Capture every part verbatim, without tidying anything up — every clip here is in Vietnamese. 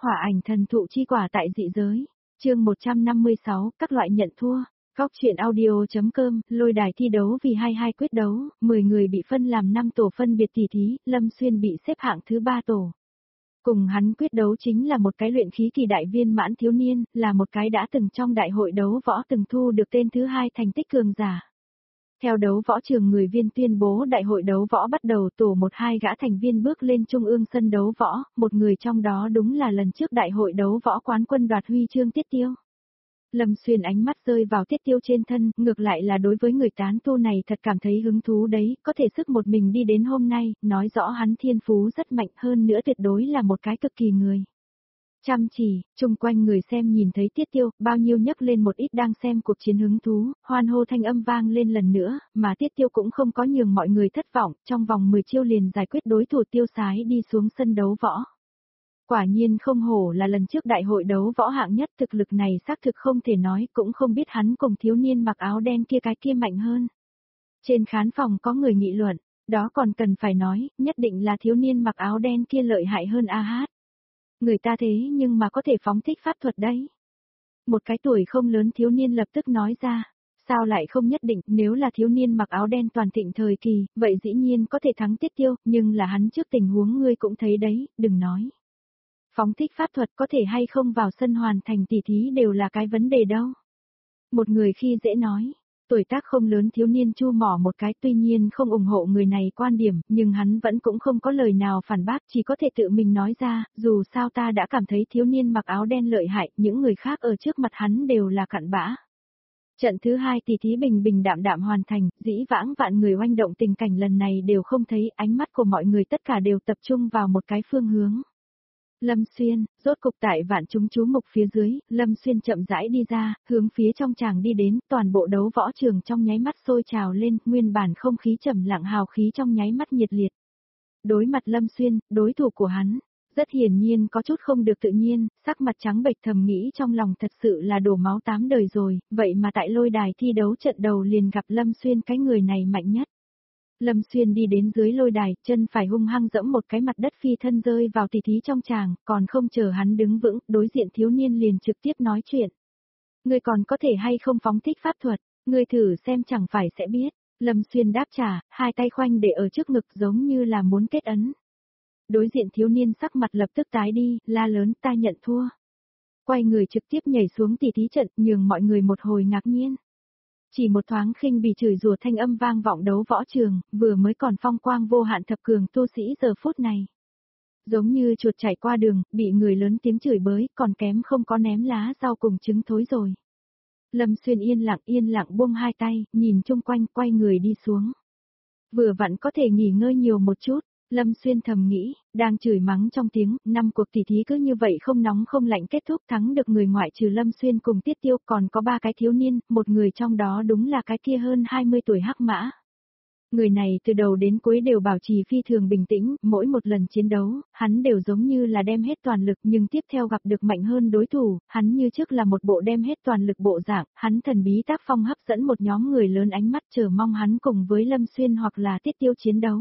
Hỏa ảnh thần thụ chi quả tại dị giới. Chương một trăm năm mươi sáu, các loại nhận thua. Góc truyện audio.com, lôi đài thi đấu vì hai hai quyết đấu, mười người bị phân làm năm tổ phân biệt tỉ thí, Lâm Xuyên bị xếp hạng thứ ba tổ. Cùng hắn quyết đấu chính là một cái luyện khí kỳ đại viên mãn thiếu niên, là một cái đã từng trong đại hội đấu võ từng thu được tên thứ hai thành tích cường giả. Theo đấu võ trường người viên tuyên bố đại hội đấu võ bắt đầu, tổ một hai gã thành viên bước lên trung ương sân đấu võ, một người trong đó đúng là lần trước đại hội đấu võ quán quân đoạt huy chương Tiết Tiêu. Lâm Xuyên ánh mắt rơi vào Tiết Tiêu trên thân, ngược lại là đối với người tán tu này thật cảm thấy hứng thú đấy, có thể sức một mình đi đến hôm nay, nói rõ hắn thiên phú rất mạnh, hơn nữa tuyệt đối là một cái cực kỳ người. Chăm chỉ, chung quanh người xem nhìn thấy Tiết Tiêu, bao nhiêu nhấc lên một ít đang xem cuộc chiến hứng thú, hoan hô thanh âm vang lên lần nữa, mà Tiết Tiêu cũng không có nhường mọi người thất vọng, trong vòng mười chiêu liền giải quyết đối thủ tiêu sái đi xuống sân đấu võ. Quả nhiên không hổ là lần trước đại hội đấu võ hạng nhất, thực lực này xác thực không thể nói, cũng không biết hắn cùng thiếu niên mặc áo đen kia cái kia mạnh hơn. Trên khán phòng có người nghị luận, đó còn cần phải nói, nhất định là thiếu niên mặc áo đen kia lợi hại hơn a hát. Người ta thế nhưng mà có thể phóng thích pháp thuật đấy. Một cái tuổi không lớn thiếu niên lập tức nói ra, sao lại không nhất định, nếu là thiếu niên mặc áo đen toàn thịnh thời kỳ, vậy dĩ nhiên có thể thắng Tiết Tiêu, nhưng là hắn trước tình huống ngươi cũng thấy đấy, đừng nói. Phóng thích pháp thuật có thể hay không vào sân hoàn thành tỉ thí đều là cái vấn đề đâu. Một người khi dễ nói, tuổi tác không lớn thiếu niên chu mỏ một cái, tuy nhiên không ủng hộ người này quan điểm, nhưng hắn vẫn cũng không có lời nào phản bác, chỉ có thể tự mình nói ra, dù sao ta đã cảm thấy thiếu niên mặc áo đen lợi hại, những người khác ở trước mặt hắn đều là cặn bã. Trận thứ hai tỉ thí bình bình đạm đạm hoàn thành, dĩ vãng vạn người oanh động tình cảnh lần này đều không thấy, ánh mắt của mọi người tất cả đều tập trung vào một cái phương hướng. Lâm Xuyên, rốt cục tại vạn chúng chú mục phía dưới, Lâm Xuyên chậm rãi đi ra, hướng phía trong tràng đi đến, toàn bộ đấu võ trường trong nháy mắt sôi trào lên, nguyên bản không khí trầm lặng hào khí trong nháy mắt nhiệt liệt. Đối mặt Lâm Xuyên, đối thủ của hắn, rất hiển nhiên có chút không được tự nhiên, sắc mặt trắng bệch thầm nghĩ trong lòng thật sự là đổ máu tám đời rồi, vậy mà tại lôi đài thi đấu trận đầu liền gặp Lâm Xuyên cái người này mạnh nhất. Lâm Xuyên đi đến dưới lôi đài, chân phải hung hăng dẫm một cái mặt đất phi thân rơi vào tỉ thí trong tràng, còn không chờ hắn đứng vững, đối diện thiếu niên liền trực tiếp nói chuyện. Ngươi còn có thể hay không phóng thích pháp thuật, ngươi thử xem chẳng phải sẽ biết. Lâm Xuyên đáp trả, hai tay khoanh để ở trước ngực giống như là muốn kết ấn. Đối diện thiếu niên sắc mặt lập tức tái đi, la lớn ta nhận thua. Quay người trực tiếp nhảy xuống tỉ thí trận, nhường mọi người một hồi ngạc nhiên. Chỉ một thoáng khinh bỉ chửi rủa thanh âm vang vọng đấu võ trường, vừa mới còn phong quang vô hạn thập cường tu sĩ giờ phút này. Giống như chuột chạy qua đường, bị người lớn tiếng chửi bới, còn kém không có ném lá rau cùng trứng thối rồi. Lâm Xuyên yên lặng yên lặng buông hai tay, nhìn chung quanh quay người đi xuống. Vừa vặn có thể nghỉ ngơi nhiều một chút. Lâm Xuyên thầm nghĩ, đang chửi mắng trong tiếng, năm cuộc tỉ thí cứ như vậy không nóng không lạnh kết thúc, thắng được người ngoại trừ Lâm Xuyên cùng Tiết Tiêu, còn có ba cái thiếu niên, một người trong đó đúng là cái kia hơn hai mươi tuổi hắc mã. Người này từ đầu đến cuối đều bảo trì phi thường bình tĩnh, mỗi một lần chiến đấu, hắn đều giống như là đem hết toàn lực, nhưng tiếp theo gặp được mạnh hơn đối thủ, hắn như trước là một bộ đem hết toàn lực bộ dạng, hắn thần bí tác phong hấp dẫn một nhóm người lớn ánh mắt chờ mong hắn cùng với Lâm Xuyên hoặc là Tiết Tiêu chiến đấu.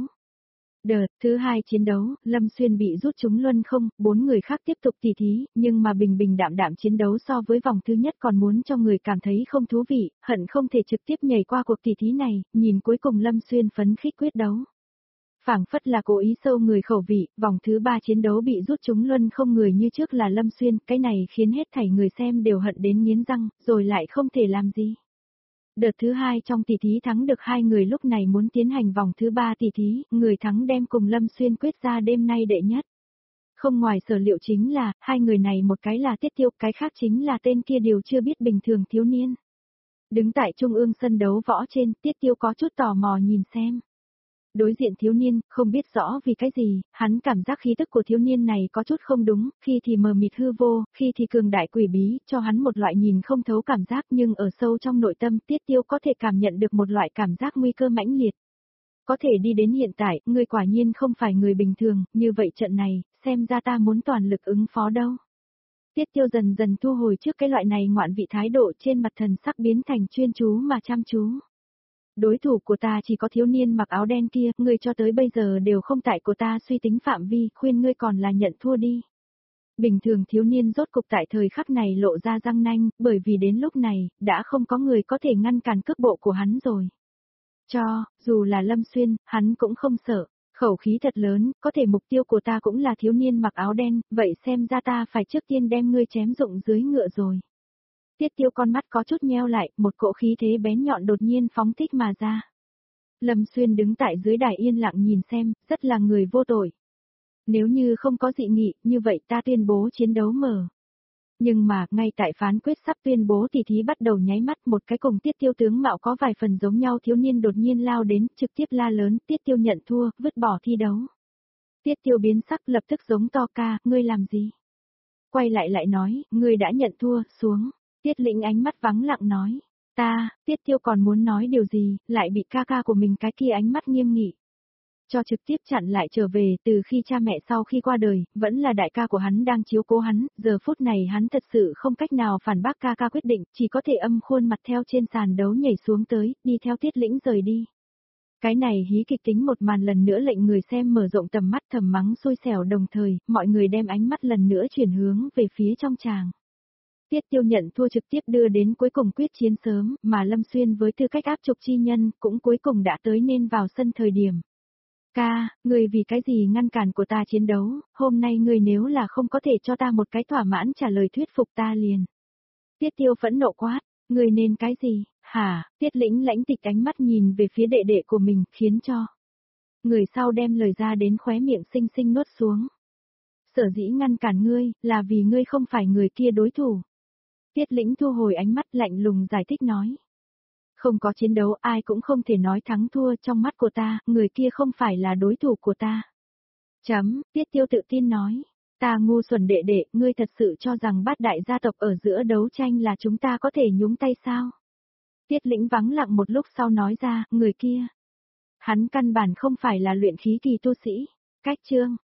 Đợt thứ hai chiến đấu, Lâm Xuyên bị rút trúng luân không, bốn người khác tiếp tục tỉ thí, nhưng mà bình bình đạm đạm chiến đấu so với vòng thứ nhất còn muốn cho người cảm thấy không thú vị, hận không thể trực tiếp nhảy qua cuộc tỉ thí này, nhìn cuối cùng Lâm Xuyên phấn khích quyết đấu. Phảng phất là cố ý sâu người khẩu vị, vòng thứ ba chiến đấu bị rút trúng luân không người như trước là Lâm Xuyên, cái này khiến hết thảy người xem đều hận đến nghiến răng, rồi lại không thể làm gì. Đợt thứ hai trong tỷ thí thắng được hai người lúc này muốn tiến hành vòng thứ ba tỷ thí, người thắng đem cùng Lâm Xuyên quyết ra đêm nay đệ nhất. Không ngoài sở liệu chính là, hai người này một cái là Tiết Tiêu, cái khác chính là tên kia điều chưa biết bình thường thiếu niên. Đứng tại trung ương sân đấu võ trên, Tiết Tiêu có chút tò mò nhìn xem. Đối diện thiếu niên, không biết rõ vì cái gì, hắn cảm giác khí tức của thiếu niên này có chút không đúng, khi thì mờ mịt hư vô, khi thì cường đại quỷ bí, cho hắn một loại nhìn không thấu cảm giác, nhưng ở sâu trong nội tâm Tiết Tiêu có thể cảm nhận được một loại cảm giác nguy cơ mãnh liệt. Có thể đi đến hiện tại, ngươi quả nhiên không phải người bình thường, như vậy trận này, xem ra ta muốn toàn lực ứng phó đâu. Tiết Tiêu dần dần thu hồi trước cái loại này ngoạn vị thái độ, trên mặt thần sắc biến thành chuyên chú mà chăm chú. Đối thủ của ta chỉ có thiếu niên mặc áo đen kia, ngươi cho tới bây giờ đều không tại của ta suy tính phạm vi, khuyên ngươi còn là nhận thua đi. Bình thường thiếu niên rốt cục tại thời khắc này lộ ra răng nanh, bởi vì đến lúc này, đã không có người có thể ngăn cản cước bộ của hắn rồi. Cho, dù là Lâm Xuyên, hắn cũng không sợ, khẩu khí thật lớn, có thể mục tiêu của ta cũng là thiếu niên mặc áo đen, vậy xem ra ta phải trước tiên đem ngươi chém rụng dưới ngựa rồi. Tiết Tiêu con mắt có chút nheo lại, một cỗ khí thế bén nhọn đột nhiên phóng thích mà ra. Lâm Xuyên đứng tại dưới đài yên lặng nhìn xem, rất là người vô tội. Nếu như không có dị nghị, như vậy ta tuyên bố chiến đấu mở. Nhưng mà, ngay tại phán quyết sắp tuyên bố thì thí bắt đầu nháy mắt, một cái cùng Tiết Tiêu tướng mạo có vài phần giống nhau thiếu niên đột nhiên lao đến, trực tiếp la lớn, Tiết Tiêu nhận thua, vứt bỏ thi đấu. Tiết Tiêu biến sắc lập tức giống to ca, ngươi làm gì? Quay lại lại nói, ngươi đã nhận thua, xuống. Tiết Lĩnh ánh mắt vắng lặng nói, ta, Tiết Tiêu còn muốn nói điều gì, lại bị ca ca của mình cái kia ánh mắt nghiêm nghị. Cho trực tiếp chặn lại trở về, từ khi cha mẹ sau khi qua đời, vẫn là đại ca của hắn đang chiếu cố hắn, giờ phút này hắn thật sự không cách nào phản bác ca ca quyết định, chỉ có thể âm khuôn mặt theo trên sàn đấu nhảy xuống tới, đi theo Tiết Lĩnh rời đi. Cái này hí kịch tính một màn lần nữa lệnh người xem mở rộng tầm mắt thầm mắng xui xẻo đồng thời, mọi người đem ánh mắt lần nữa chuyển hướng về phía trong tràng. Tiết Tiêu nhận thua trực tiếp đưa đến cuối cùng quyết chiến sớm, mà Lâm Xuyên với tư cách áp trục chi nhân cũng cuối cùng đã tới nên vào sân thời điểm. Ca, người vì cái gì ngăn cản của ta chiến đấu, hôm nay người nếu là không có thể cho ta một cái thỏa mãn trả lời thuyết phục ta liền. Tiết Tiêu phẫn nộ quát, người nên cái gì, hả, Tiết Lĩnh lãnh tịch ánh mắt nhìn về phía đệ đệ của mình, khiến cho người sau đem lời ra đến khóe miệng xinh xinh nuốt xuống. Sở dĩ ngăn cản ngươi, là vì ngươi không phải người kia đối thủ. Tiết Lĩnh thu hồi ánh mắt lạnh lùng giải thích nói. Không có chiến đấu ai cũng không thể nói thắng thua trong mắt của ta, người kia không phải là đối thủ của ta. Chấm, Tiết Tiêu tự tin nói. Ta ngu xuẩn đệ đệ, ngươi thật sự cho rằng bát đại gia tộc ở giữa đấu tranh là chúng ta có thể nhúng tay sao? Tiết Lĩnh vắng lặng một lúc sau nói ra, người kia. Hắn căn bản không phải là luyện khí kỳ tu sĩ. Cách chương.